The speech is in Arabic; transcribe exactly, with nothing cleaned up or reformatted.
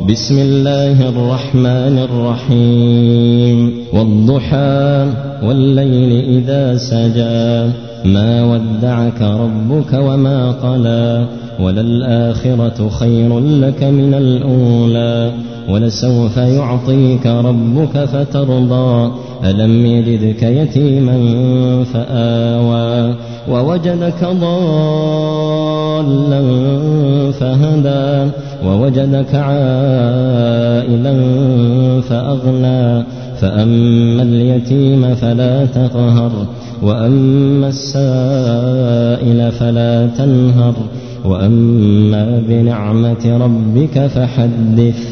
بسم الله الرحمن الرحيم والضحى والليل إذا سجى ما ودعك ربك وما قلى وللآخرة خير لك من الأولى ولسوف يعطيك ربك فترضى ألم يجدك يتيما فآوى ووجدك ضالا فهدى ووجدك عائلا فأغنى فأما اليتيم فلا تقهر وأما السائل فلا تنهر وأما بنعمة ربك فحدث.